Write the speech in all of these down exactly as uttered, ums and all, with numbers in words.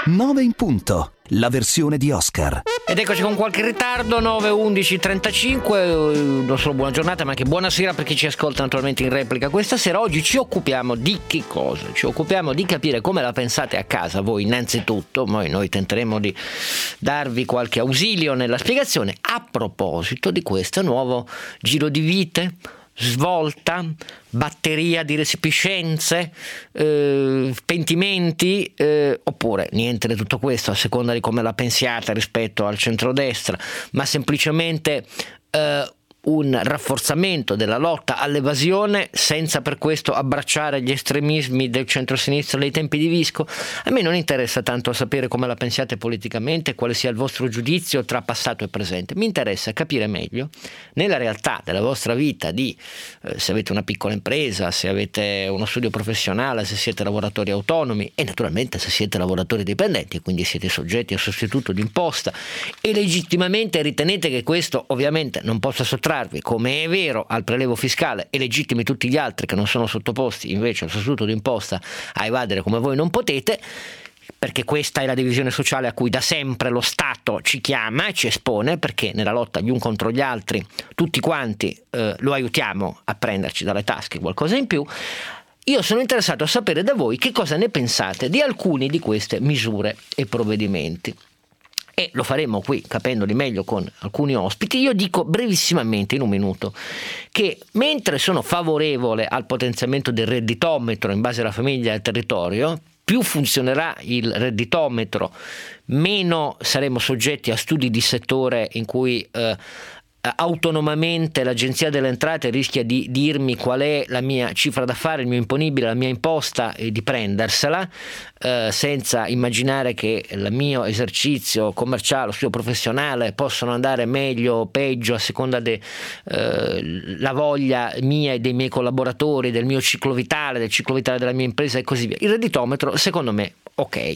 nove in punto, la versione di Oscar. Ed eccoci con qualche ritardo, nove e undici e trentacinque, non solo buona giornata ma anche buonasera per chi ci ascolta naturalmente in replica questa sera. Oggi ci occupiamo di che cosa? Ci occupiamo di capire come la pensate a casa voi innanzitutto, poi noi tenteremo di darvi qualche ausilio nella spiegazione a proposito di questo nuovo giro di vite, svolta, batteria di resipiscenze, eh, pentimenti, eh, oppure niente di tutto questo a seconda di come la pensiate rispetto al centrodestra, ma semplicemente eh, un rafforzamento della lotta all'evasione senza per questo abbracciare gli estremismi del centro-sinistra dei tempi di Visco. A me non interessa tanto sapere come la pensiate politicamente, quale sia il vostro giudizio tra passato e presente, mi interessa capire meglio nella realtà della vostra vita di eh, se avete una piccola impresa, se avete uno studio professionale, se siete lavoratori autonomi e naturalmente se siete lavoratori dipendenti e quindi siete soggetti a sostituto d'imposta e legittimamente ritenete che questo ovviamente non possa sottrarvi, come è vero, al prelevo fiscale e legittimi tutti gli altri che non sono sottoposti invece al sostituto d'imposta a evadere come voi non potete, perché questa è la divisione sociale a cui da sempre lo Stato ci chiama e ci espone, perché nella lotta gli un contro gli altri tutti quanti eh, lo aiutiamo a prenderci dalle tasche qualcosa in più. Io sono interessato a sapere da voi che cosa ne pensate di alcuni di queste misure e provvedimenti. E lo faremo qui capendoli meglio con alcuni ospiti. Io dico brevissimamente in un minuto che mentre sono favorevole al potenziamento del redditometro in base alla famiglia e al territorio, più funzionerà il redditometro, meno saremo soggetti a studi di settore in cui eh, autonomamente l'Agenzia delle Entrate rischia di dirmi qual è la mia cifra da fare, il mio imponibile, la mia imposta e di prendersela eh, senza immaginare che il mio esercizio commerciale o studio professionale possono andare meglio o peggio a seconda della eh, voglia mia e dei miei collaboratori, del mio ciclo vitale, del ciclo vitale della mia impresa e così via. Il redditometro secondo me ok.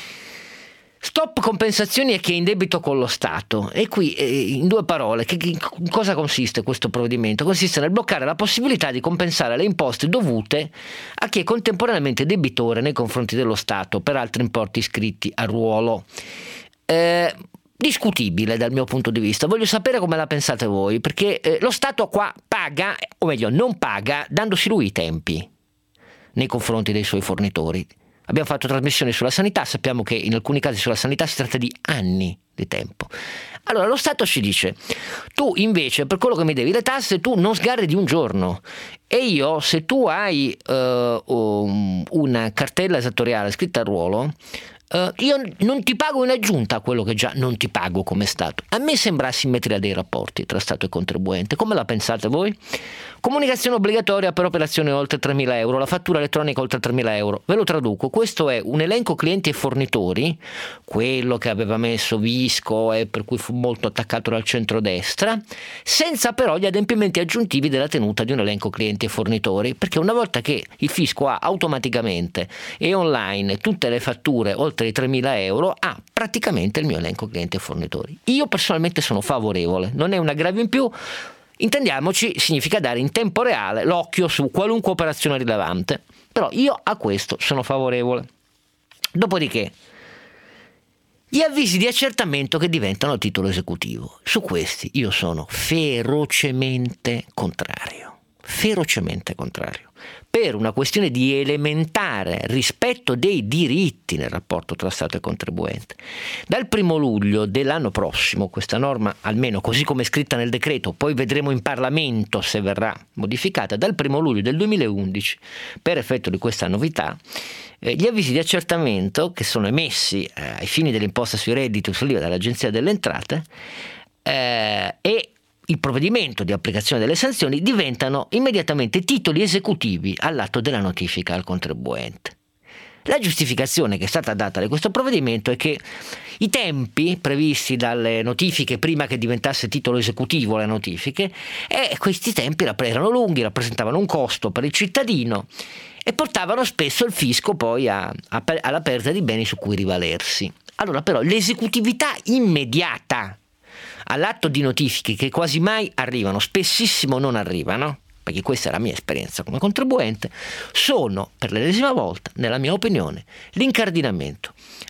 Stop compensazioni e chi è in debito con lo Stato. E qui eh, in due parole che, che, in cosa consiste questo provvedimento? Consiste nel bloccare la possibilità di compensare le imposte dovute a chi è contemporaneamente debitore nei confronti dello Stato per altri importi iscritti a ruolo. Eh, discutibile dal mio punto di vista, voglio sapere come la pensate voi, perché eh, lo Stato qua paga, o meglio non paga, dandosi lui i tempi nei confronti dei suoi fornitori. Abbiamo fatto trasmissioni sulla sanità, sappiamo che in alcuni casi sulla sanità si tratta di anni di tempo. Allora lo Stato ci dice: tu invece per quello che mi devi le tasse tu non sgarri di un giorno, e io se tu hai uh, um, una cartella esattoriale scritta a ruolo, Uh, io non ti pago in aggiunta a quello che già non ti pago come Stato. A me sembra asimmetria dei rapporti tra Stato e contribuente. Come la pensate voi? Comunicazione obbligatoria per operazioni oltre tremila euro, la fattura elettronica oltre tremila euro. Ve lo traduco: questo è un elenco clienti e fornitori, quello che aveva messo Visco e per cui fu molto attaccato dal centrodestra, senza però gli adempimenti aggiuntivi della tenuta di un elenco clienti e fornitori, perché una volta che il fisco ha automaticamente e online tutte le fatture oltre i tremila euro, ha praticamente il mio elenco clienti e fornitori. Io personalmente sono favorevole, non è un aggravio in più, intendiamoci, significa dare in tempo reale l'occhio su qualunque operazione rilevante, però io a questo sono favorevole. Dopodiché gli avvisi di accertamento che diventano titolo esecutivo, su questi io sono ferocemente contrario, ferocemente contrario. Per una questione di elementare rispetto dei diritti nel rapporto tra Stato e contribuente. Dal primo luglio dell'anno prossimo, questa norma, almeno così come è scritta nel decreto, poi vedremo in Parlamento se verrà modificata, dal primo luglio del duemilaundici, per effetto di questa novità, eh, gli avvisi di accertamento che sono emessi eh, ai fini dell'imposta sui redditi o sull'I V A dall'Agenzia delle Entrate eh, e il provvedimento di applicazione delle sanzioni diventano immediatamente titoli esecutivi all'atto della notifica al contribuente. La giustificazione che è stata data da questo provvedimento è che i tempi previsti dalle notifiche prima che diventasse titolo esecutivo le notifiche, e questi tempi erano lunghi, rappresentavano un costo per il cittadino e portavano spesso il fisco poi a, a, alla perdita di beni su cui rivalersi. Allora però l'esecutività immediata all'atto di notifiche che quasi mai arrivano, spessissimo non arrivano, perché questa è la mia esperienza come contribuente, sono per l'ennesima volta, nella mia opinione, l'incardinamento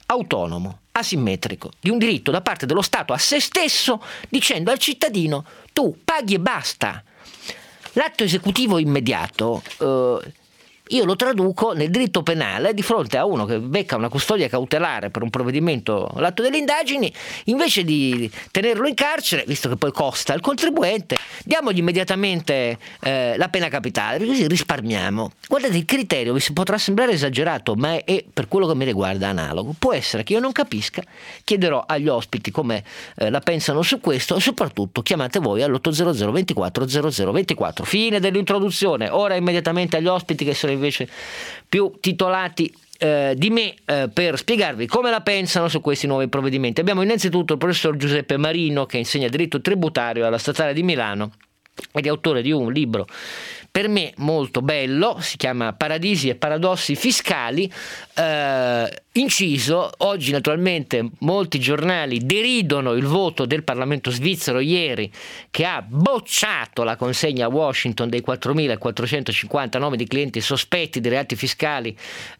autonomo, asimmetrico, di un diritto da parte dello Stato a se stesso, dicendo al cittadino: tu paghi e basta. L'atto esecutivo immediato eh, io lo traduco nel diritto penale di fronte a uno che becca una custodia cautelare per un provvedimento, l'atto delle indagini, invece di tenerlo in carcere, visto che poi costa al contribuente, diamogli immediatamente eh, la pena capitale, così risparmiamo. Guardate, il criterio vi potrà sembrare esagerato, ma è, è per quello che mi riguarda analogo. Può essere che io non capisca, chiederò agli ospiti come eh, la pensano su questo e soprattutto chiamate voi all'otto hundred ventiquattro zero zero ventiquattro. Fine dell'introduzione, ora immediatamente agli ospiti che sono invece più titolati eh, di me eh, per spiegarvi come la pensano su questi nuovi provvedimenti. Abbiamo innanzitutto il professor Giuseppe Marino, che insegna diritto tributario alla Statale di Milano ed è autore di un libro per me molto bello, si chiama Paradisi e paradossi fiscali, eh, inciso. Oggi naturalmente molti giornali deridono il voto del Parlamento svizzero ieri, che ha bocciato la consegna a Washington dei quattromilaquattrocentocinquanta nomi di clienti sospetti di reati fiscali,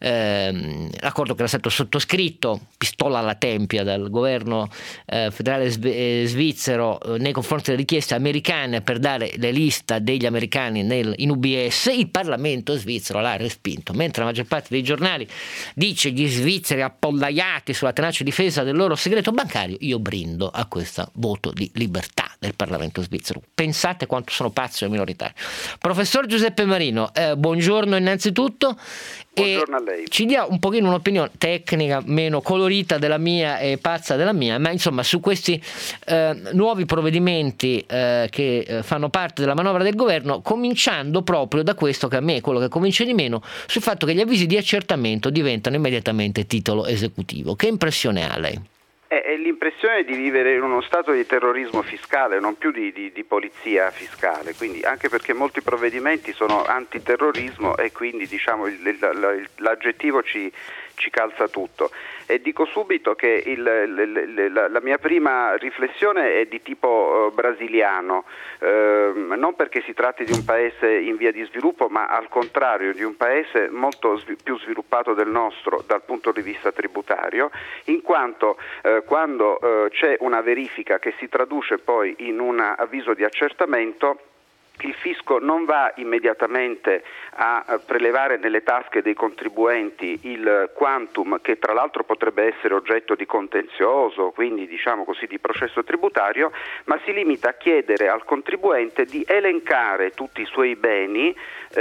eh, l'accordo che era stato sottoscritto, pistola alla tempia, dal governo eh, federale sv- svizzero eh, nei confronti delle richieste americane per dare la lista degli americani nel in U B S. Il Parlamento svizzero l'ha respinto, mentre la maggior parte dei giornali dice gli svizzeri appollaiati sulla tenace difesa del loro segreto bancario. Io brindo a questo voto di libertà del Parlamento svizzero. Pensate quanto sono pazzi e minoritari. Professor Giuseppe Marino, eh, buongiorno innanzitutto. Buongiorno a lei. Ci dia un pochino un'opinione tecnica, meno colorita della mia e pazza della mia, ma insomma su questi eh, nuovi provvedimenti eh, che eh, fanno parte della manovra del governo, cominciando proprio da questo che a me è quello che convince di meno, sul fatto che gli avvisi di accertamento diventano immediatamente titolo esecutivo. Che impressione ha lei? È l'impressione di vivere in uno stato di terrorismo fiscale, non più di, di, di polizia fiscale, quindi anche perché molti provvedimenti sono antiterrorismo e quindi diciamo il, il, l'aggettivo ci, ci calza tutto. E dico subito che il, il, la, la mia prima riflessione è di tipo uh, brasiliano, uh, non perché si tratti di un paese in via di sviluppo, ma al contrario di un paese molto svi- più sviluppato del nostro dal punto di vista tributario, in quanto uh, quando uh, c'è una verifica che si traduce poi in un avviso di accertamento, il fisco non va immediatamente a prelevare nelle tasche dei contribuenti il quantum che tra l'altro potrebbe essere oggetto di contenzioso, quindi diciamo così di processo tributario, ma si limita a chiedere al contribuente di elencare tutti i suoi beni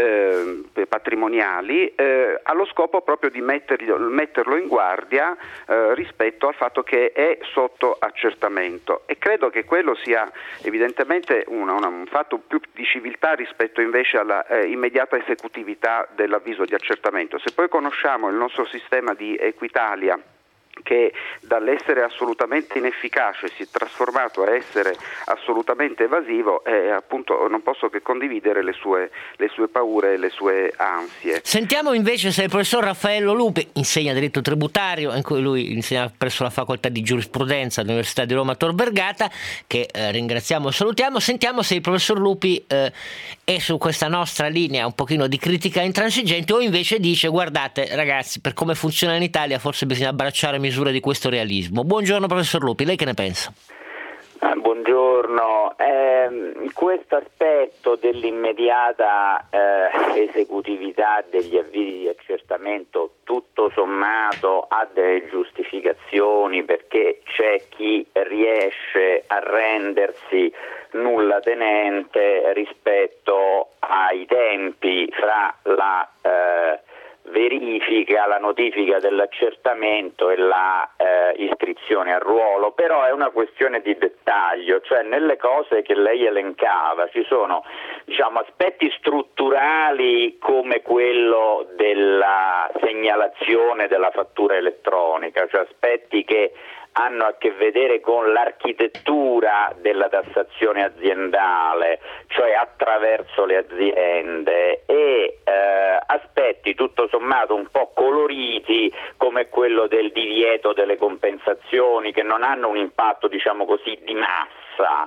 eh, patrimoniali eh, allo scopo proprio di metterlo, metterlo in guardia eh, rispetto al fatto che è sotto accertamento, e credo che quello sia evidentemente una, una, un fatto più di civiltà rispetto invece alla eh, immediata esecutività dell'avviso di accertamento. Se poi conosciamo il nostro sistema di Equitalia, che dall'essere assolutamente inefficace si è trasformato a essere assolutamente evasivo, e appunto non posso che condividere le sue, le sue paure e le sue ansie. Sentiamo invece se il professor Raffaello Lupi, insegna diritto tributario, in cui lui insegna presso la facoltà di giurisprudenza dell'Università di Roma Tor Vergata, che eh, ringraziamo e salutiamo. Sentiamo se il professor Lupi eh, è su questa nostra linea un pochino di critica intransigente, o invece dice: guardate ragazzi, per come funziona in Italia forse bisogna abbracciare misure di questo realismo. Buongiorno professor Lupi, lei che ne pensa? Ah, buongiorno, eh, questo aspetto dell'immediata eh, esecutività degli avvisi di accertamento tutto sommato ha delle giustificazioni, perché c'è chi riesce a rendersi nulla tenente rispetto ai tempi fra la eh, verifica, la notifica dell'accertamento e la eh, iscrizione a ruolo. Però è una questione di dettaglio, cioè nelle cose che lei elencava ci sono, diciamo, aspetti strutturali come quello della segnalazione della fattura elettronica, cioè aspetti che hanno a che vedere con l'architettura della tassazione aziendale, cioè attraverso le aziende, e eh, aspetti tutto sommato un po' coloriti come quello del divieto delle compensazioni, che non hanno un impatto, diciamo così, di massa.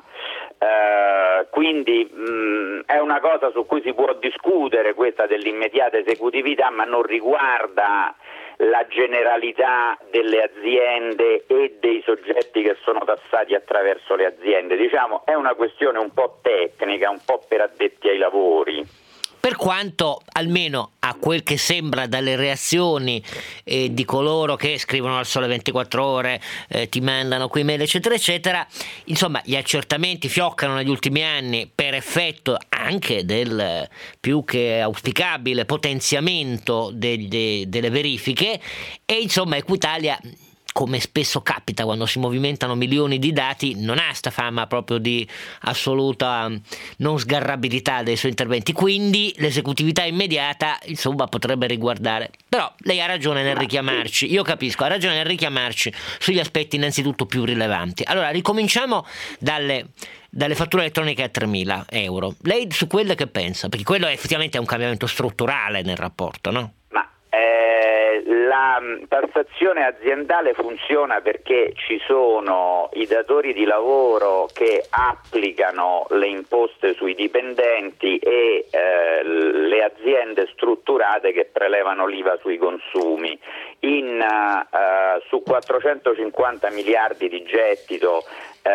Uh, quindi mh, è una cosa su cui si può discutere, questa dell'immediata esecutività, ma non riguarda la generalità delle aziende e dei soggetti che sono tassati attraverso le aziende. Diciamo, è una questione un po' tecnica, un po' per addetti ai lavori. Per quanto, almeno a quel che sembra dalle reazioni eh, di coloro che scrivono al Sole ventiquattro Ore, eh, ti mandano qui mail eccetera eccetera, insomma gli accertamenti fioccano negli ultimi anni per effetto anche del più che auspicabile potenziamento de- de- delle verifiche, e insomma Equitalia, come spesso capita quando si movimentano milioni di dati, non ha sta fama proprio di assoluta non sgarrabilità dei suoi interventi, quindi l'esecutività immediata insomma potrebbe riguardare. Però lei ha ragione nel richiamarci, io capisco, ha ragione nel richiamarci sugli aspetti innanzitutto più rilevanti. Allora ricominciamo dalle dalle fatture elettroniche a tremila euro. Lei su quelle che pensa? Perché quello effettivamente è un cambiamento strutturale nel rapporto, no? Ma eh, la tassazione aziendale funziona perché ci sono i datori di lavoro che applicano le imposte sui dipendenti e eh, le aziende strutturate che prelevano l'I V A sui consumi. In, uh, su quattrocentocinquanta miliardi di gettito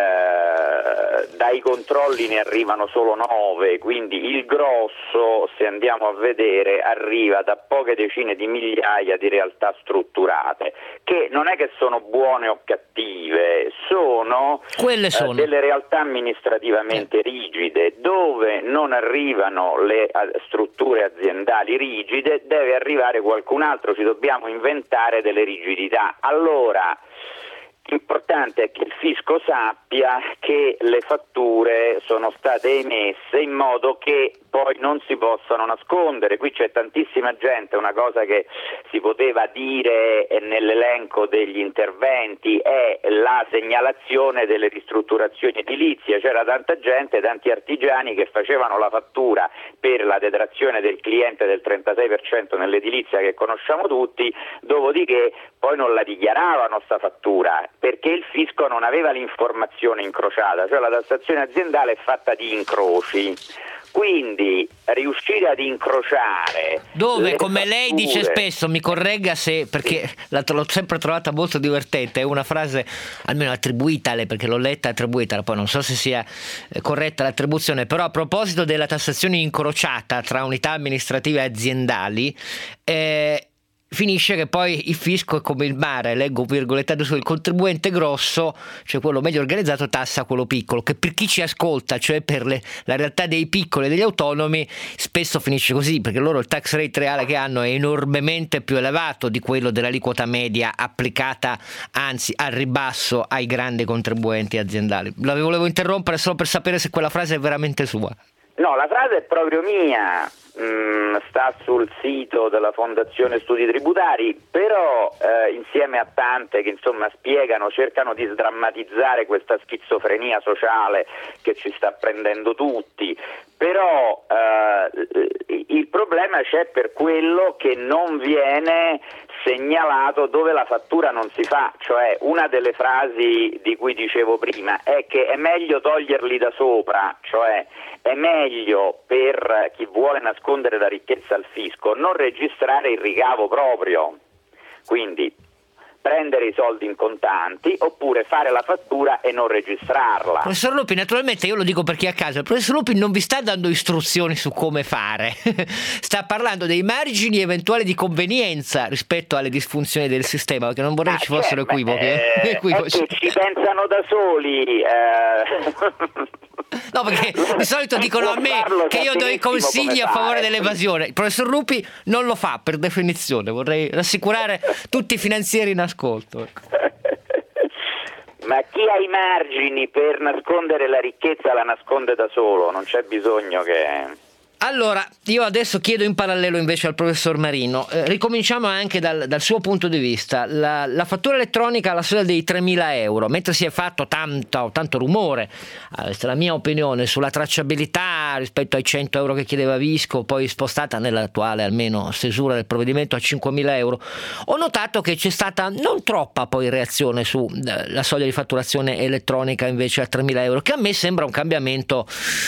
Eh, dai controlli ne arrivano solo nove, quindi il grosso, se andiamo a vedere, arriva da poche decine di migliaia di realtà strutturate, che non è che sono buone o cattive, sono, Quelle sono. Eh, delle realtà amministrativamente rigide. Dove non arrivano le eh, strutture aziendali rigide deve arrivare qualcun altro, ci dobbiamo inventare delle rigidità. Allora l'importante è che il fisco sappia che le fatture sono state emesse in modo che poi non si possano nascondere. Qui c'è tantissima gente, una cosa che si poteva dire nell'elenco degli interventi è la segnalazione delle ristrutturazioni edilizie. C'era tanta gente, tanti artigiani che facevano la fattura per la detrazione del cliente del trentasei per cento nell'edilizia che conosciamo tutti, dopodiché poi non la dichiaravano sta fattura perché il fisco non aveva l'informazione incrociata, cioè la tassazione aziendale è fatta di incroci. Quindi riuscire ad incrociare dove, come fatture... lei dice spesso, mi corregga se, perché la, l'ho sempre trovata molto divertente, è una frase almeno attribuitale, perché l'ho letta attribuitala, poi non so se sia corretta l'attribuzione, però a proposito della tassazione incrociata tra unità amministrative e aziendali, eh, finisce che poi il fisco è come il mare, leggo virgolettato sul contribuente grosso, cioè quello meglio organizzato, tassa quello piccolo, che per chi ci ascolta, cioè per le, la realtà dei piccoli e degli autonomi, spesso finisce così, perché loro il tax rate reale che hanno è enormemente più elevato di quello dell'aliquota media applicata, anzi al ribasso, ai grandi contribuenti aziendali. La volevo interrompere solo per sapere se quella frase è veramente sua. No, la frase è proprio mia. Mm, sta sul sito della Fondazione Studi Tributari, però eh, insieme a tante che insomma spiegano, cercano di sdrammatizzare questa schizofrenia sociale che ci sta prendendo tutti, però eh, il problema c'è per quello che non viene segnalato dove la fattura non si fa. Cioè, una delle frasi di cui dicevo prima è che è meglio toglierli da sopra, cioè è meglio per chi vuole nascondere la ricchezza al fisco non registrare il ricavo proprio, quindi prendere i soldi in contanti oppure fare la fattura e non registrarla. Professor Lupi, naturalmente io lo dico per chi è a casa, il professor Lupi non vi sta dando istruzioni su come fare, sta parlando dei margini eventuali di convenienza rispetto alle disfunzioni del sistema, perché non vorrei ah, ci fossero cioè, equivoci. Eh, equivoci. È che ci pensano da soli. Eh. No, perché di solito dicono a me che io do i consigli a favore dell'evasione. Il professor Lupi non lo fa per definizione, vorrei rassicurare tutti i finanzieri in ascolto. Ma chi ha i margini per nascondere la ricchezza la nasconde da solo, non c'è bisogno che... Allora, io adesso chiedo in parallelo invece al professor Marino, eh, ricominciamo anche dal, dal suo punto di vista. La, la fattura elettronica alla soglia dei tremila euro, mentre si è fatto tanto, tanto rumore, eh, questa è la mia opinione, sulla tracciabilità rispetto ai cento euro che chiedeva Visco, poi spostata nell'attuale almeno stesura del provvedimento a cinquemila euro, ho notato che c'è stata non troppa poi reazione sulla soglia di fatturazione elettronica invece a tremila euro, che a me sembra un cambiamento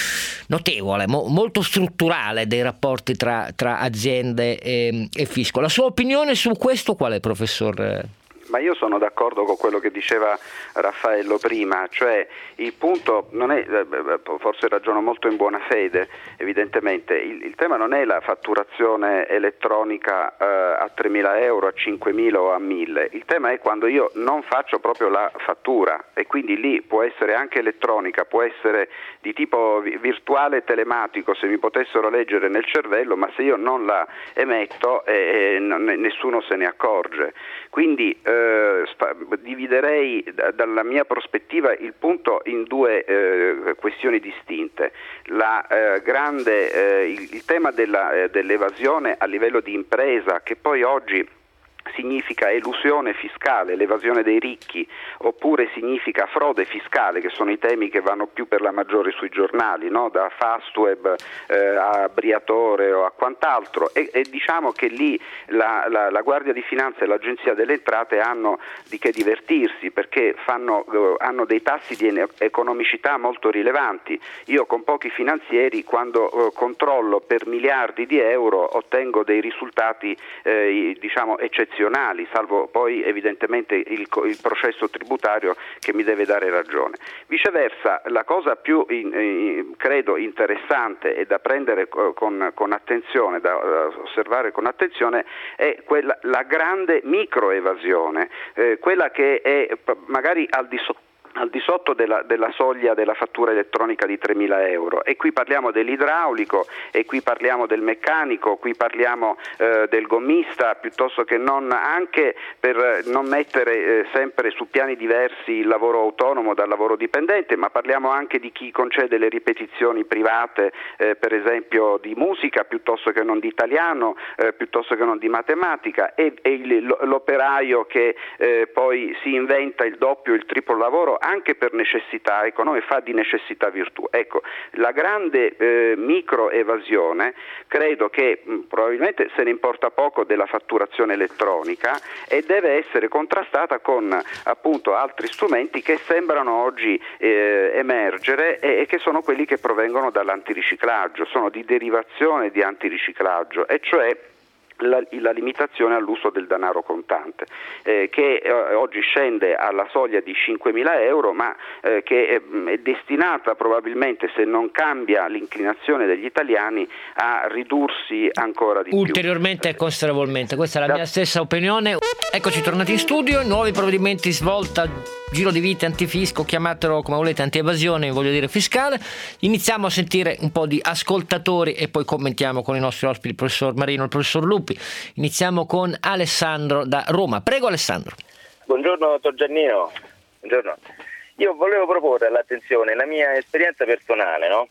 notevole, mo, molto strutturale dei rapporti tra, tra aziende e, e fisco. La sua opinione su questo qual è, professor? Ma io sono d'accordo con quello che diceva Raffaello prima, cioè il punto non è, forse ragiono molto in buona fede, evidentemente, il, il tema non è la fatturazione elettronica eh, a tremila euro, a cinquemila o a mille, il tema è quando io non faccio proprio la fattura, e quindi lì può essere anche elettronica, può essere di tipo virtuale telematico, se mi potessero leggere nel cervello, ma se io non la emetto eh, non, nessuno se ne accorge. Quindi eh, sta, dividerei da, dalla mia prospettiva il punto in due eh, questioni distinte. La, eh, grande, eh, il, il tema della, eh, dell'evasione a livello di impresa, che poi oggi significa elusione fiscale, l'evasione dei ricchi, oppure significa frode fiscale, che sono i temi che vanno più per la maggiore sui giornali, no? Da Fastweb eh, a Briatore o a quant'altro, e, e diciamo che lì la, la, la Guardia di Finanza e l'Agenzia delle Entrate hanno di che divertirsi, perché fanno, eh, hanno dei tassi di economicità molto rilevanti. Io con pochi finanzieri, quando eh, controllo per miliardi di euro, ottengo dei risultati eh, diciamo eccezionali, salvo poi evidentemente il, il processo tributario che mi deve dare ragione. Viceversa, la cosa più in, in, credo interessante e da prendere con, con attenzione, da uh, osservare con attenzione, è quella, la grande microevasione, eh, quella che è magari al di sotto al di sotto della, della soglia della fattura elettronica di tremila euro, e qui parliamo dell'idraulico, e qui parliamo del meccanico, qui parliamo eh, del gommista, piuttosto che non, anche per non mettere eh, sempre su piani diversi il lavoro autonomo dal lavoro dipendente, ma parliamo anche di chi concede le ripetizioni private eh, per esempio di musica piuttosto che non di italiano, eh, piuttosto che non di matematica, e, e il, l'operaio che eh, poi si inventa il doppio, il triplo lavoro anche per necessità economica, fa di necessità virtù. Ecco, la grande eh, microevasione credo che mh, probabilmente se ne importa poco della fatturazione elettronica, e deve essere contrastata con appunto altri strumenti che sembrano oggi eh, emergere e, e che sono quelli che provengono dall'antiriciclaggio, sono di derivazione di antiriciclaggio, e cioè La, la limitazione all'uso del denaro contante, eh, che eh, oggi scende alla soglia di cinquemila euro, ma eh, che è, è destinata probabilmente, se non cambia l'inclinazione degli italiani, a ridursi ancora di ulteriormente più. Ulteriormente e considerevolmente, questa è la da... mia stessa opinione. Eccoci tornati in studio, nuovi provvedimenti svolta, giro di vite antifisco, chiamatelo come volete, antievasione, voglio dire fiscale. Iniziamo a sentire un po' di ascoltatori e poi commentiamo con i nostri ospiti, il professor Marino e il professor Lupi. Iniziamo con Alessandro da Roma. Prego Alessandro. Buongiorno dottor Giannino. Buongiorno. Io volevo proporre all'attenzione la mia esperienza personale, no?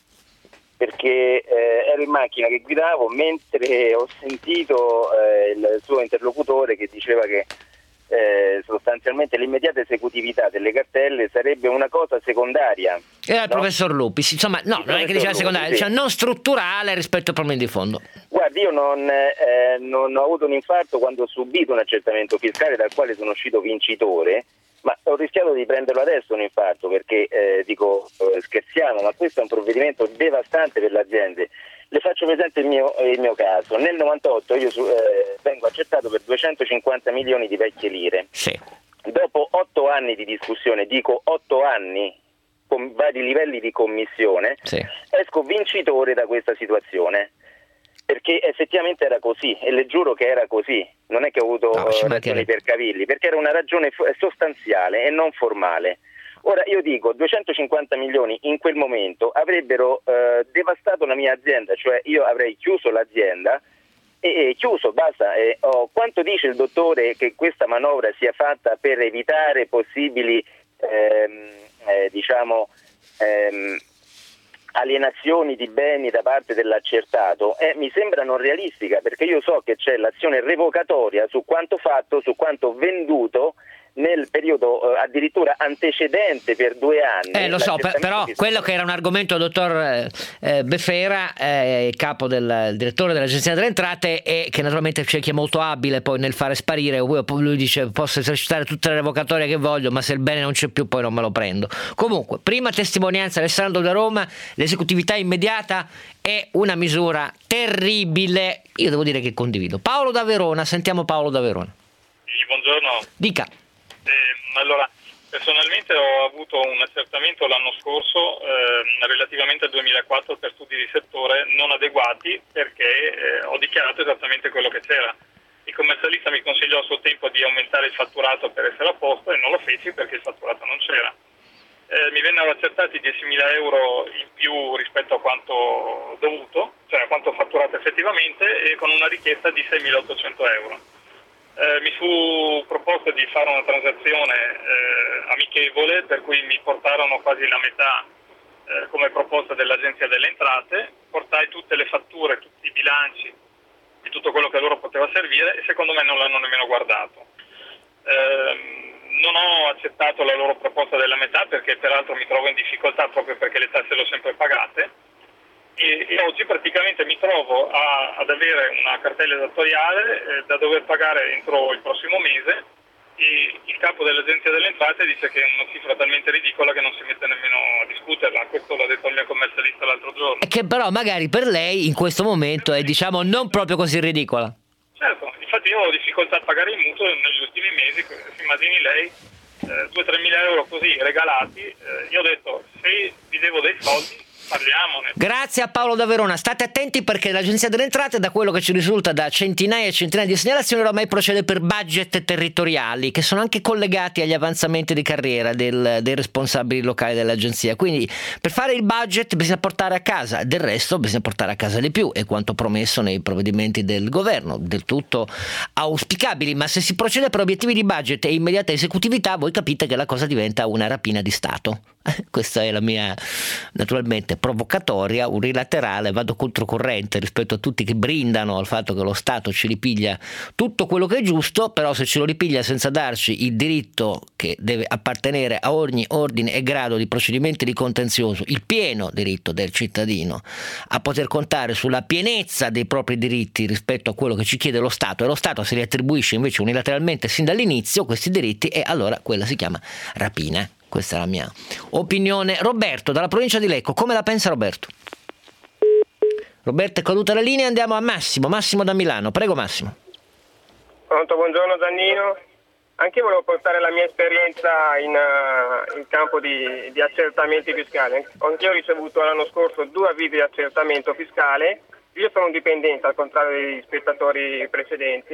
Perché eh, ero in macchina che guidavo mentre ho sentito eh, il suo interlocutore che diceva che Eh, sostanzialmente l'immediata esecutività delle cartelle sarebbe una cosa secondaria. Era il no? professor Lupi, insomma, no, il non è che diceva secondaria, sì. Cioè non strutturale rispetto ai problemi di fondo. Guardi, io non, eh, non ho avuto un infarto quando ho subito un accertamento fiscale dal quale sono uscito vincitore, ma ho rischiato di prenderlo adesso un infarto, perché eh, dico eh, scherziamo, ma questo è un provvedimento devastante per le aziende. Le faccio presente il mio, il mio caso. Nel novantotto io eh, vengo accertato per duecentocinquanta milioni di vecchie lire. Sì. Dopo otto anni di discussione, dico otto anni, con vari livelli di commissione, sì, esco vincitore da questa situazione. Perché effettivamente era così, e le giuro che era così. Non è che ho avuto no, ragioni per cavilli, perché era una ragione sostanziale e non formale. Ora io dico, duecentocinquanta milioni in quel momento avrebbero eh, devastato la mia azienda, cioè io avrei chiuso l'azienda e, e chiuso, basta. E, oh, quanto dice il dottore che questa manovra sia fatta per evitare possibili ehm, eh, diciamo ehm, alienazioni di beni da parte dell'accertato, eh, mi sembra non realistica, perché io so che c'è l'azione revocatoria su quanto fatto, su quanto venduto nel periodo eh, addirittura antecedente per due anni. Eh, lo so, per, però quello che era un argomento del dottor eh, Befera, eh, capo del direttore dell'Agenzia delle Entrate, e che naturalmente c'è chi è molto abile poi nel fare sparire. Lui dice: posso esercitare tutte le revocatorie che voglio, ma se il bene non c'è più poi non me lo prendo. Comunque, prima testimonianza, Alessandro da Roma: l'esecutività immediata è una misura terribile. Io devo dire che condivido. Paolo da Verona, sentiamo Paolo da Verona. Sì, buongiorno. Dica. Eh, allora, personalmente ho avuto un accertamento l'anno scorso eh, relativamente al duemilaquattro per studi di settore non adeguati, perché eh, ho dichiarato esattamente quello che c'era. Il commercialista mi consigliò a suo tempo di aumentare il fatturato per essere a posto, e non lo feci perché il fatturato non c'era. Eh, mi vennero accertati diecimila euro in più rispetto a quanto dovuto, cioè a quanto fatturato effettivamente, e con una richiesta di seimilaottocento euro. Eh, mi fu proposto di fare una transazione eh, amichevole, per cui mi portarono quasi la metà eh, come proposta dell'Agenzia delle Entrate, portai tutte le fatture, tutti i bilanci e tutto quello che loro poteva servire, e secondo me non l'hanno nemmeno guardato. Eh, non ho accettato la loro proposta della metà, perché peraltro mi trovo in difficoltà proprio perché le tasse le ho sempre pagate, e, e oggi praticamente mi trovo a, ad avere una cartella esattoriale eh, da dover pagare entro il prossimo mese, e il capo dell'Agenzia delle Entrate dice che è una cifra talmente ridicola che non si mette nemmeno a discuterla. Questo l'ha detto il mio commercialista l'altro giorno. Che però magari per lei in questo momento è, diciamo, non proprio così ridicola. Certo, infatti io ho difficoltà a pagare il mutuo negli ultimi mesi, si immagini lei, eh, due tre mila euro così regalati. Eh, io ho detto: se vi devo dei soldi, parliamone. Grazie a Paolo da Verona. State attenti, perché l'Agenzia delle Entrate, da quello che ci risulta da centinaia e centinaia di segnalazioni, ormai procede per budget territoriali, che sono anche collegati agli avanzamenti di carriera del, dei responsabili locali dell'agenzia. Quindi per fare il budget bisogna portare a casa, del resto bisogna portare a casa di più, e quanto promesso nei provvedimenti del governo, del tutto auspicabili. Ma se si procede per obiettivi di budget e immediata esecutività, voi capite che la cosa diventa una rapina di Stato. Questa è la mia, naturalmente, provocatoria, unilaterale, vado controcorrente rispetto a tutti che brindano al fatto che lo Stato ci ripiglia tutto quello che è giusto, però se ce lo ripiglia senza darci il diritto che deve appartenere a ogni ordine e grado di procedimenti di contenzioso, il pieno diritto del cittadino a poter contare sulla pienezza dei propri diritti rispetto a quello che ci chiede lo Stato, e lo Stato se li attribuisce invece unilateralmente sin dall'inizio questi diritti, e allora quella si chiama rapina. Questa è la mia opinione. Roberto, dalla provincia di Lecco, come la pensa Roberto? Roberto è caduta la linea, andiamo a Massimo. Massimo da Milano, prego Massimo. Pronto, buongiorno Giannino. Anche io volevo portare la mia esperienza in, uh, in campo di, di accertamenti fiscali. Anch'io ho ricevuto l'anno scorso due avvisi di accertamento fiscale. Io sono un dipendente, al contrario degli spettatori precedenti,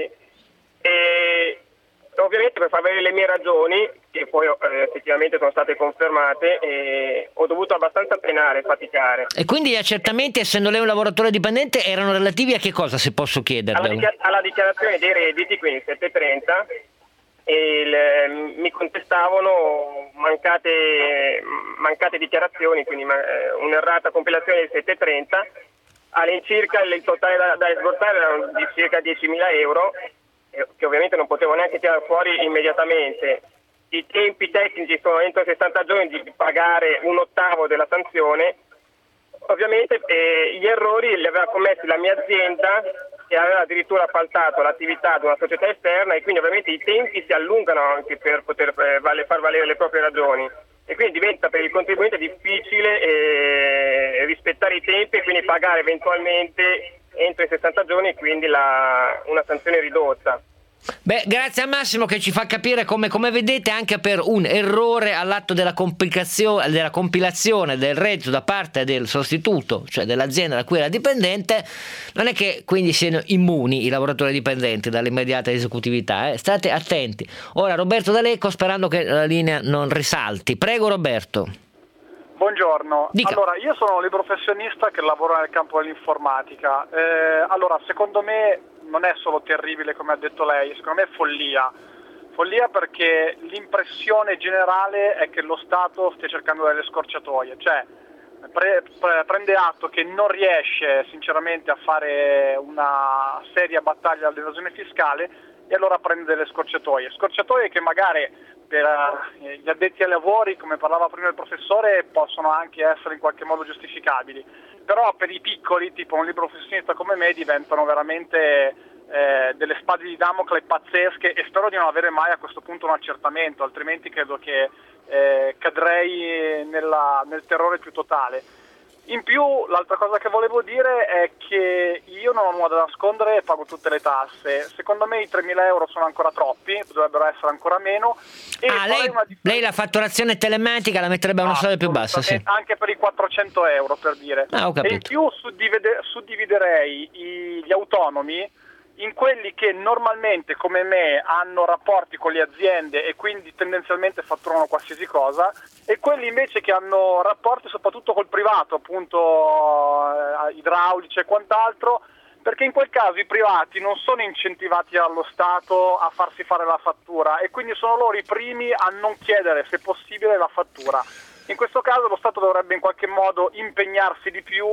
e ovviamente per far vedere le mie ragioni, che poi eh, effettivamente sono state confermate, e ho dovuto abbastanza penare, faticare. E quindi gli accertamenti, essendo lei un lavoratore dipendente, erano relativi a che cosa, se posso chiederle? Alla, dichiar- alla dichiarazione dei redditi, quindi settecentotrenta, e il, mi contestavano mancate, mancate dichiarazioni, quindi ma, eh, un'errata compilazione del settecentotrenta. All'incirca il totale da, da sborsare era di circa diecimila euro, che ovviamente non potevo neanche tirare fuori immediatamente. I tempi tecnici sono entro sessanta giorni di pagare un ottavo della sanzione. Ovviamente eh, gli errori li aveva commessi la mia azienda, che aveva addirittura appaltato l'attività di una società esterna, e quindi ovviamente i tempi si allungano anche per poter eh, vale, far valere le proprie ragioni, e quindi diventa per il contribuente difficile eh, rispettare i tempi e quindi pagare eventualmente entro i sessanta giorni, quindi la, una sanzione ridotta. Beh, grazie a Massimo, che ci fa capire come, come vedete, anche per un errore all'atto della complicazione, della compilazione del reddito da parte del sostituto, cioè dell'azienda da cui era dipendente, non è che quindi siano immuni i lavoratori dipendenti dall'immediata esecutività, eh? State attenti. Ora Roberto da Lecco, sperando che la linea non risalti. Prego Roberto. Buongiorno, Dica. Allora io sono un libero professionista che lavora nel campo dell'informatica. Eh, allora, secondo me non è solo terribile come ha detto lei, secondo me è follia. Follia perché l'impressione generale è che lo Stato stia cercando delle scorciatoie, cioè pre, pre, prende atto che non riesce sinceramente a fare una seria battaglia all'evasione fiscale, e allora prende delle scorciatoie. Scorciatoie che magari per uh, gli addetti ai lavori, come parlava prima il professore, possono anche essere in qualche modo giustificabili, però per i piccoli, tipo un libero professionista come me, diventano veramente eh, delle spade di Damocle pazzesche, e spero di non avere mai a questo punto un accertamento, altrimenti credo che eh, cadrei nella, nel terrore più totale. In più, l'altra cosa che volevo dire è che io non ho nulla da nascondere e pago tutte le tasse. Secondo me i tremila euro sono ancora troppi, dovrebbero essere ancora meno. E ah, lei, una lei la fatturazione telematica la metterebbe a una soglia più bassa, sì. Anche per i quattrocento euro, per dire. Ah, ho capito. E in più suddivide, suddividerei i, gli autonomi in quelli che normalmente, come me, hanno rapporti con le aziende e quindi tendenzialmente fatturano qualsiasi cosa, e quelli invece che hanno rapporti soprattutto col privato, appunto eh, idraulici e quant'altro, perché in quel caso i privati non sono incentivati dallo Stato a farsi fare la fattura, e quindi sono loro i primi a non chiedere, se possibile, la fattura. In questo caso lo Stato dovrebbe in qualche modo impegnarsi di più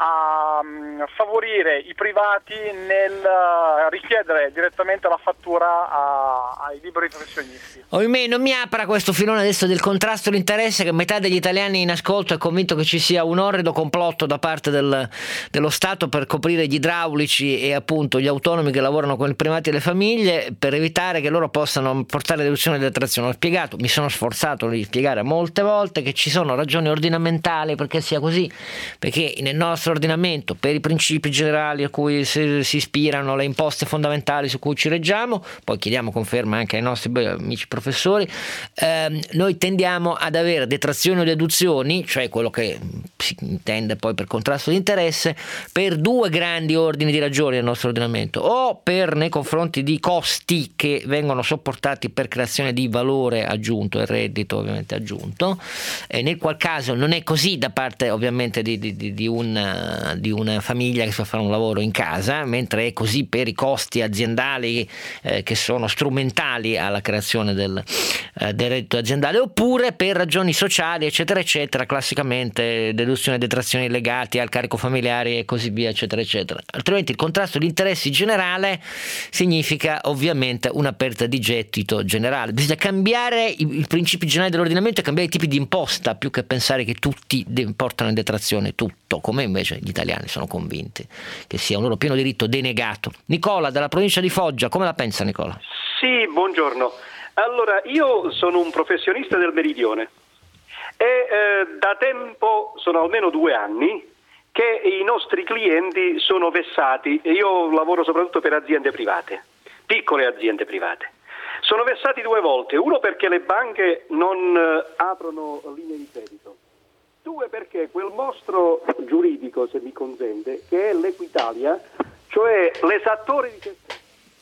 a um, favorire i privati nel uh, richiedere direttamente la fattura a, ai liberi professionisti. Ohimè, non mi apra questo filone adesso del contrasto all'interesse, che metà degli italiani in ascolto è convinto che ci sia un orrido complotto da parte del, dello Stato per coprire gli idraulici e appunto gli autonomi che lavorano con i privati e le famiglie, per evitare che loro possano portare deduzione di detrazione. Ho spiegato, mi sono sforzato di spiegare molte volte che ci sono ragioni ordinamentali perché sia così, perché nel nostro ordinamento, per i principi generali a cui si, si ispirano le imposte fondamentali su cui ci reggiamo, poi chiediamo conferma anche ai nostri amici professori, ehm, noi tendiamo ad avere detrazioni o deduzioni, cioè quello che si intende poi per contrasto di interesse, per due grandi ordini di ragioni nel nostro ordinamento: o per nei confronti di costi che vengono sopportati per creazione di valore aggiunto e reddito ovviamente aggiunto, e nel qual caso non è così da parte ovviamente di, di, di un di una famiglia che fa fare un lavoro in casa, mentre è così per i costi aziendali eh, che sono strumentali alla creazione del, eh, del reddito aziendale, oppure per ragioni sociali eccetera eccetera, classicamente deduzioni e detrazioni legati al carico familiare e così via eccetera eccetera. Altrimenti il contrasto di interessi generale significa ovviamente una perdita di gettito generale. Bisogna cambiare i, i principi generali dell'ordinamento e cambiare i tipi di imposta, più che pensare che tutti portano in detrazione tutto, come invece gli italiani sono convinti che sia un loro pieno diritto denegato. Nicola dalla provincia di Foggia, come la pensa Nicola? Sì, buongiorno. Allora, io sono un professionista del Meridione e eh, da tempo, sono almeno due anni, che i nostri clienti sono vessati, e io lavoro soprattutto per aziende private, piccole aziende private. Sono vessati due volte, uno perché le banche non eh, aprono linee di credito, due perché quel mostro giuridico, se mi consente, che è l'Equitalia, cioè l'esattore di se stesso.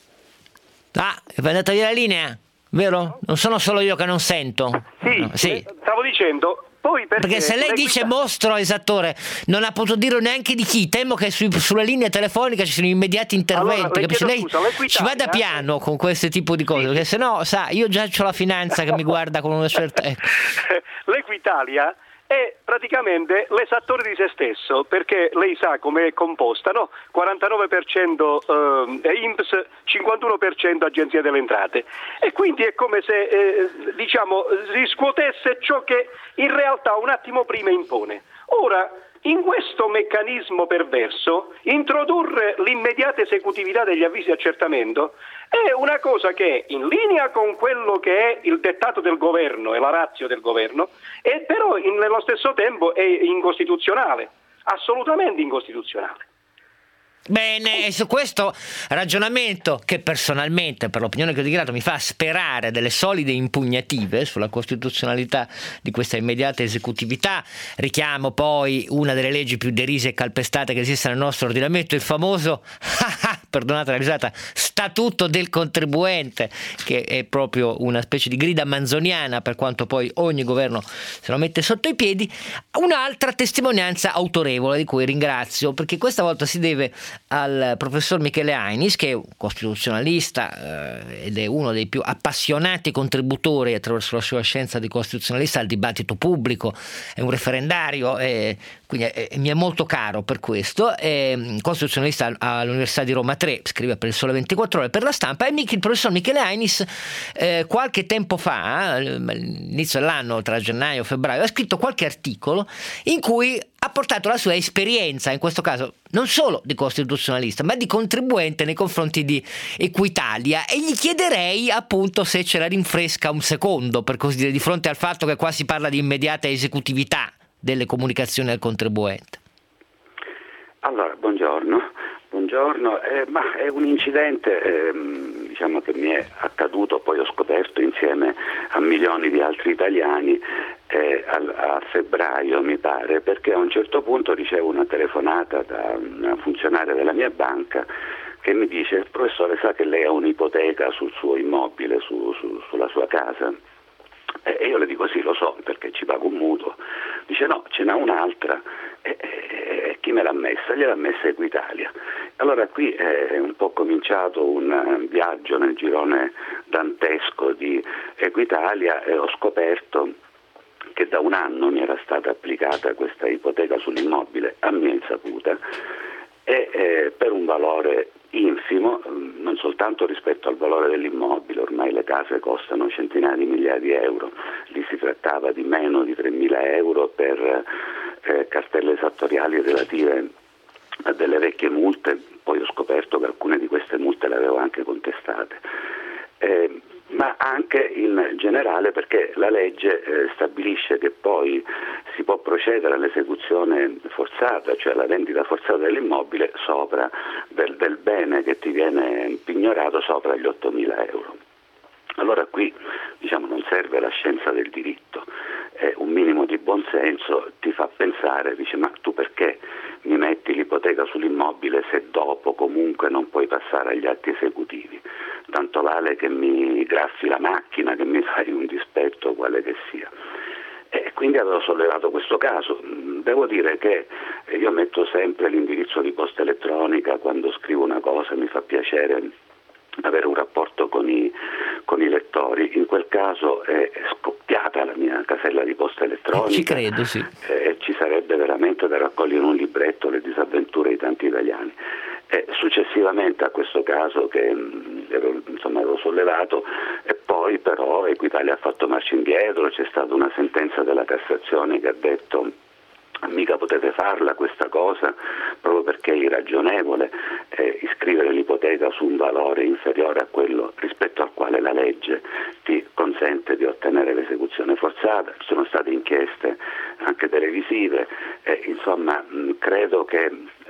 Ah, è andata via la linea, vero? Non sono solo io che non sento. Sì, no, sì. Stavo dicendo, poi perché, perché se lei dice mostro esattore, non ha potuto dire neanche di chi. Temo che sui, sulla linea telefonica ci siano immediati interventi. Allora, capisci? Lei scusa, ci vada piano con questo tipo di cose, sì, perché se no, sa, io già ho la finanza che mi guarda con una certa... Ecco. L'Equitalia è praticamente l'esattore di se stesso, perché lei sa come è composta, no? quarantanove per cento eh, I N P S, cinquantuno per cento Agenzia delle Entrate, e quindi è come se eh, diciamo riscuotesse ciò che in realtà un attimo prima impone. Ora, in questo meccanismo perverso, introdurre l'immediata esecutività degli avvisi di accertamento è una cosa che è in linea con quello che è il dettato del governo e la ratio del governo, e però in, nello stesso tempo è incostituzionale, assolutamente incostituzionale. Bene, e su questo ragionamento, che personalmente per l'opinione che ho dichiarato mi fa sperare delle solide impugnative sulla costituzionalità di questa immediata esecutività, richiamo poi una delle leggi più derise e calpestate che esiste nel nostro ordinamento, il famoso perdonate la risata, statuto del contribuente, che è proprio una specie di grida manzoniana, per quanto poi ogni governo se lo mette sotto i piedi. Un'altra testimonianza autorevole di cui ringrazio, perché questa volta si deve al professor Michele Ainis, che è un costituzionalista eh, ed è uno dei più appassionati contributori attraverso la sua scienza di costituzionalista al dibattito pubblico, è un referendario, eh, quindi è, è, mi è molto caro per questo, è costituzionalista all'Università di Roma tre, scrive per il Sole ventiquattro Ore, per La Stampa, e il professor Michele Ainis eh, qualche tempo fa, all'inizio dell'anno, tra gennaio e febbraio, ha scritto qualche articolo in cui ha portato la sua esperienza, in questo caso non solo di costituzionalista, ma di contribuente nei confronti di Equitalia, e gli chiederei appunto se ce la rinfresca un secondo, per così dire, di fronte al fatto che qua si parla di immediata esecutività delle comunicazioni al contribuente. Allora, buongiorno. Buongiorno, eh, ma è un incidente ehm, diciamo che mi è accaduto, poi ho scoperto insieme a milioni di altri italiani eh, a, a febbraio mi pare, perché a un certo punto ricevo una telefonata da una funzionaria della mia banca che mi dice: il professore sa che lei ha un'ipoteca sul suo immobile, su, su, sulla sua casa? E io le dico sì, lo so, perché ci pago un mutuo. Dice no, ce n'ha un'altra. E, e chi me l'ha messa? Gliel'ha messa Equitalia. Allora qui è un po' cominciato un viaggio nel girone dantesco di Equitalia e ho scoperto che da un anno mi era stata applicata questa ipoteca sull'immobile a mia insaputa e eh, per un valore infimo, non soltanto rispetto al valore dell'immobile, ormai le case costano centinaia di migliaia di euro, lì si trattava di meno di tremila euro per eh, cartelle esattoriali relative a delle vecchie multe, poi ho scoperto che alcune di queste multe le avevo anche contestate, eh, ma anche in generale perché la legge eh, stabilisce che poi si può procedere all'esecuzione forzata, cioè alla vendita forzata dell'immobile sopra del, del bene che ti viene pignorato sopra gli ottomila euro. Allora qui diciamo non serve la scienza del diritto, eh, un minimo di buonsenso ti fa pensare, dice ma tu perché mi metti l'ipoteca sull'immobile se dopo comunque non puoi passare agli atti esecutivi? Tanto vale che mi graffi la macchina, che mi fai un dispetto quale che sia. E quindi avevo sollevato questo caso. Devo dire che io metto sempre l'indirizzo di posta elettronica quando scrivo una cosa, mi fa piacere avere un rapporto con i, con i lettori. In quel caso è scoppiata la mia casella di posta elettronica. Ci credo, sì. E ci sarebbe veramente da raccogliere un libretto, le disavventure di tanti italiani. E successivamente a questo caso che ero, insomma, avevo sollevato, e poi però Equitalia ha fatto marcia indietro, c'è stata una sentenza della Cassazione che ha detto mica potete farla questa cosa proprio perché è irragionevole eh, iscrivere l'ipoteca su un valore inferiore a quello rispetto al quale la legge ti consente di ottenere l'esecuzione forzata. Ci sono state inchieste anche televisive, eh, insomma mh, credo che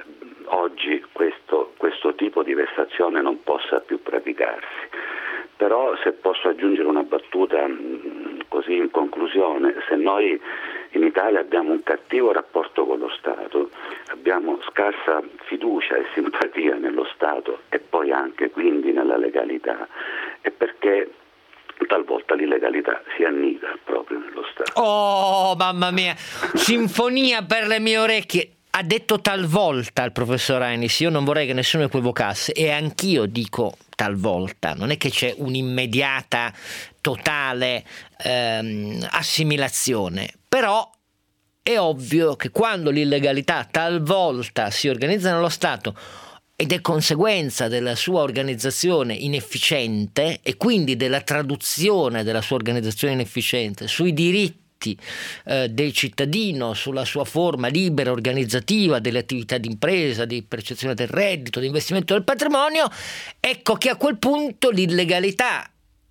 oggi questo, questo tipo di vessazione non possa più praticarsi. Però se posso aggiungere una battuta mh, così in conclusione, se noi in Italia abbiamo un cattivo rapporto con lo Stato, abbiamo scarsa fiducia e simpatia nello Stato e poi anche quindi nella legalità, è perché talvolta l'illegalità si annida proprio nello Stato. Oh, mamma mia, sinfonia per le mie orecchie. Ha detto talvolta il professor Ainis, io non vorrei che nessuno equivocasse, e anch'io dico talvolta, non è che c'è un'immediata, totale ehm, assimilazione, però è ovvio che quando l'illegalità talvolta si organizza nello Stato ed è conseguenza della sua organizzazione inefficiente e quindi della traduzione della sua organizzazione inefficiente sui diritti Eh, del cittadino, sulla sua forma libera organizzativa delle attività di impresa, di percezione del reddito, di investimento del patrimonio, ecco che a quel punto l'illegalità,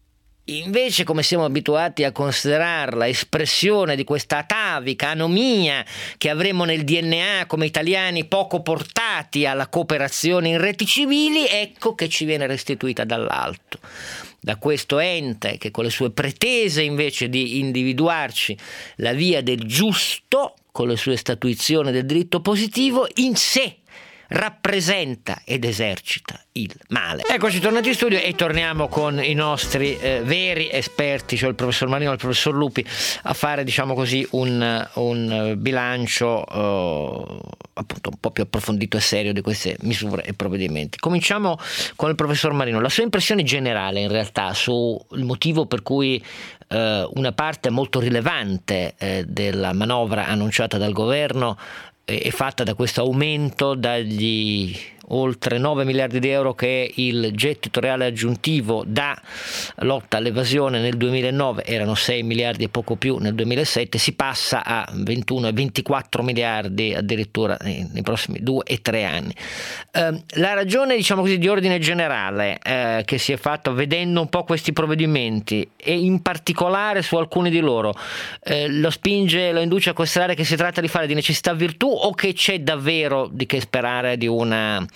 invece come siamo abituati a considerarla espressione di questa atavica anomia che avremo nel D N A come italiani poco portati alla cooperazione in reti civili, ecco che ci viene restituita dall'alto, da questo ente che con le sue pretese invece di individuarci la via del giusto, con le sue statuizioni del diritto positivo, in sé rappresenta ed esercita il male. Eccoci tornati in studio e torniamo con i nostri eh, veri esperti, cioè il professor Marino e il professor Lupi, a fare, diciamo così, un, un bilancio eh, appunto un po' più approfondito e serio di queste misure e provvedimenti. Cominciamo con il professor Marino. La sua impressione generale in realtà sul motivo per cui eh, una parte molto rilevante eh, della manovra annunciata dal governo è fatta da questo aumento dagli oltre nove miliardi di euro che il gettito reale aggiuntivo da lotta all'evasione nel duemilanove, erano sei miliardi e poco più nel duemilasette, si passa a ventuno e ventiquattro miliardi addirittura nei, nei prossimi due e tre anni. Eh, la ragione, diciamo così, di ordine generale eh, che si è fatta vedendo un po' questi provvedimenti e in particolare su alcuni di loro eh, lo spinge, lo induce a considerare che si tratta di fare di necessità virtù, o che c'è davvero di che sperare di una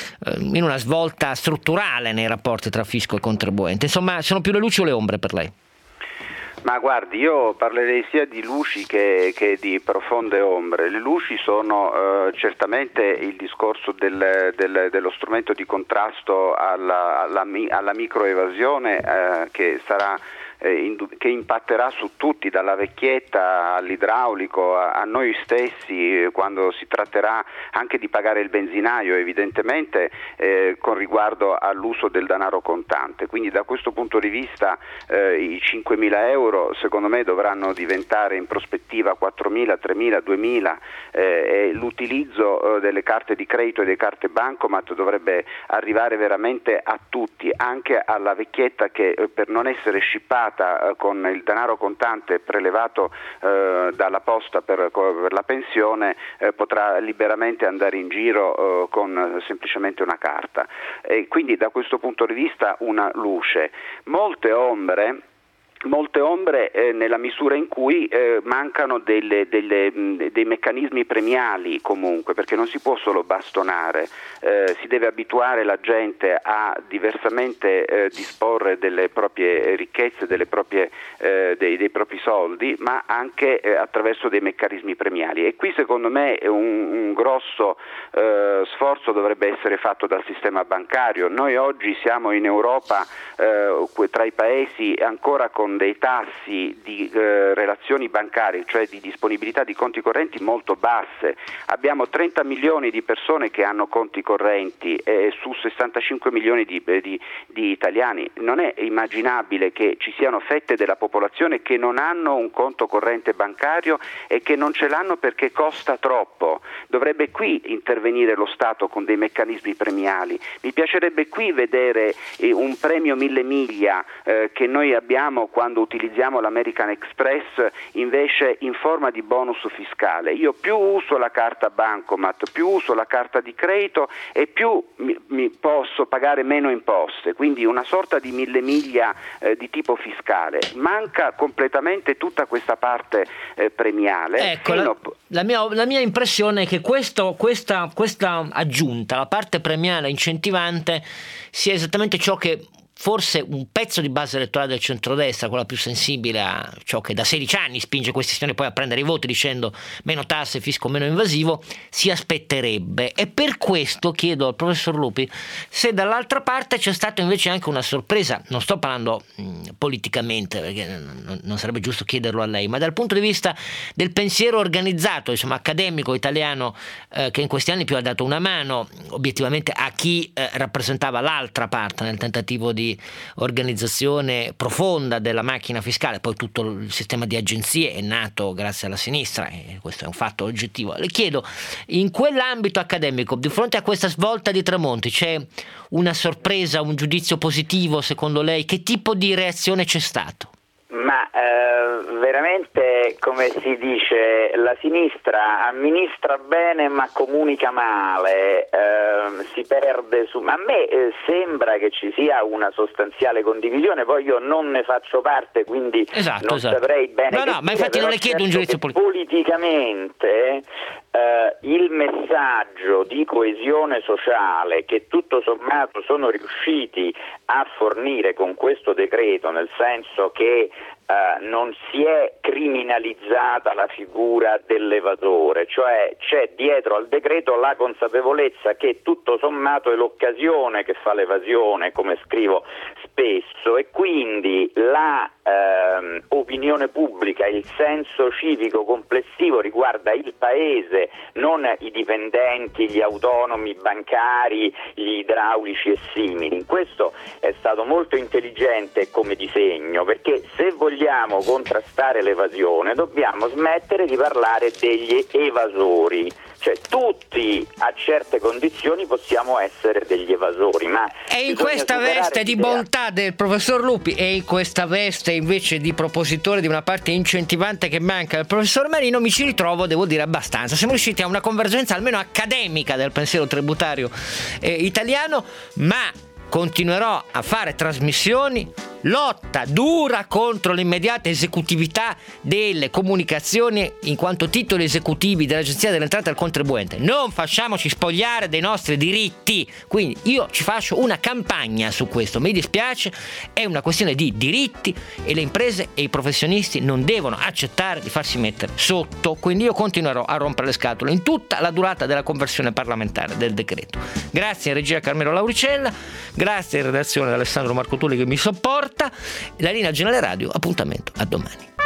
in una svolta strutturale nei rapporti tra fisco e contribuente? Insomma, sono più le luci o le ombre per lei? Ma guardi, io parlerei sia di luci che, che di profonde ombre. Le luci sono eh, certamente il discorso del, del, dello strumento di contrasto alla, alla, alla microevasione eh, che sarà che impatterà su tutti, dalla vecchietta all'idraulico, a, a noi stessi, quando si tratterà anche di pagare il benzinaio, evidentemente eh, con riguardo all'uso del denaro contante. Quindi da questo punto di vista eh, i cinquemila euro secondo me dovranno diventare in prospettiva quattromila, tremila, duemila eh, e l'utilizzo eh, delle carte di credito e delle carte bancomat dovrebbe arrivare veramente a tutti, anche alla vecchietta che eh, per non essere scippata con il denaro contante prelevato eh, dalla posta per, per la pensione eh, potrà liberamente andare in giro eh, con semplicemente una carta. E quindi da questo punto di vista una luce. Molte ombre Molte ombre eh, nella misura in cui eh, mancano delle, delle, mh, dei meccanismi premiali comunque, perché non si può solo bastonare, eh, si deve abituare la gente a diversamente eh, disporre delle proprie ricchezze, delle proprie, eh, dei, dei propri soldi, ma anche eh, attraverso dei meccanismi premiali. E qui secondo me un, un grosso eh, sforzo dovrebbe essere fatto dal sistema bancario. Noi oggi siamo in Europa eh, tra i paesi ancora con dei tassi di eh, relazioni bancarie, cioè di disponibilità di conti correnti molto basse. Abbiamo trenta milioni di persone che hanno conti correnti eh, su sessantacinque milioni di, di, di italiani. Non è immaginabile che ci siano fette della popolazione che non hanno un conto corrente bancario e che non ce l'hanno perché costa troppo. Dovrebbe qui intervenire lo Stato con dei meccanismi premiali. Mi piacerebbe qui vedere eh, un premio mille miglia eh, che noi abbiamo quando utilizziamo l'American Express invece in forma di bonus fiscale. Io più uso la carta bancomat, più uso la carta di credito e più mi, mi posso pagare meno imposte, quindi una sorta di mille miglia eh, di tipo fiscale. Manca completamente tutta questa parte eh, premiale. Ecco, la, la, mia, la mia impressione è che questo, questa, questa aggiunta, la parte premiale incentivante, sia esattamente ciò che forse un pezzo di base elettorale del centrodestra, quella più sensibile a ciò che da sedici anni spinge questi signori poi a prendere i voti dicendo meno tasse, fisco meno invasivo, si aspetterebbe. E per questo chiedo al professor Lupi se dall'altra parte c'è stata invece anche una sorpresa, non sto parlando mh, politicamente perché non, non sarebbe giusto chiederlo a lei, ma dal punto di vista del pensiero organizzato, insomma accademico italiano, eh, che in questi anni più ha dato una mano obiettivamente a chi eh, rappresentava l'altra parte nel tentativo di organizzazione profonda della macchina fiscale. Poi tutto il sistema di agenzie è nato grazie alla sinistra e questo è un fatto oggettivo. Le chiedo, in quell'ambito accademico, di fronte a questa svolta di Tremonti, c'è una sorpresa, un giudizio positivo secondo lei? Che tipo di reazione c'è stato? Ma eh, veramente, come si dice, la sinistra amministra bene ma comunica male, eh, si perde su... A me eh, sembra che ci sia una sostanziale condivisione, poi io non ne faccio parte, quindi esatto, non esatto. saprei bene. No, no, ma infatti non le chiedo un giudizio politico. Politicamente eh, il messaggio di coesione sociale che tutto sommato sono riusciti a fornire con questo decreto, nel senso che Uh, non si è criminalizzata la figura dell'evasore, cioè c'è dietro al decreto la consapevolezza che tutto sommato è l'occasione che fa l'evasione, come scrivo spesso, e quindi la uh, opinione pubblica, il senso civico complessivo riguarda il paese, non i dipendenti, gli autonomi, bancari, gli idraulici e simili. Questo è stato molto intelligente come disegno, perché se vogliamo vogliamo contrastare l'evasione dobbiamo smettere di parlare degli evasori, cioè tutti a certe condizioni possiamo essere degli evasori, ma e in questa veste di bontà del professor Lupi e in questa veste invece di propositore di una parte incentivante che manca al professor Marino mi ci ritrovo, devo dire, abbastanza. Siamo riusciti a una convergenza almeno accademica del pensiero tributario eh, italiano, ma continuerò a fare trasmissioni, lotta dura contro l'immediata esecutività delle comunicazioni in quanto titoli esecutivi dell'Agenzia delle Entrate al contribuente. Non facciamoci spogliare dei nostri diritti, quindi io ci faccio una campagna su questo, mi dispiace, è una questione di diritti e le imprese e i professionisti non devono accettare di farsi mettere sotto, quindi io continuerò a rompere le scatole in tutta la durata della conversione parlamentare del decreto. Grazie a regia Carmelo Lauricella, grazie in redazione ad Alessandro Marcotulli che mi sopporta. La linea Generale Radio, appuntamento a domani.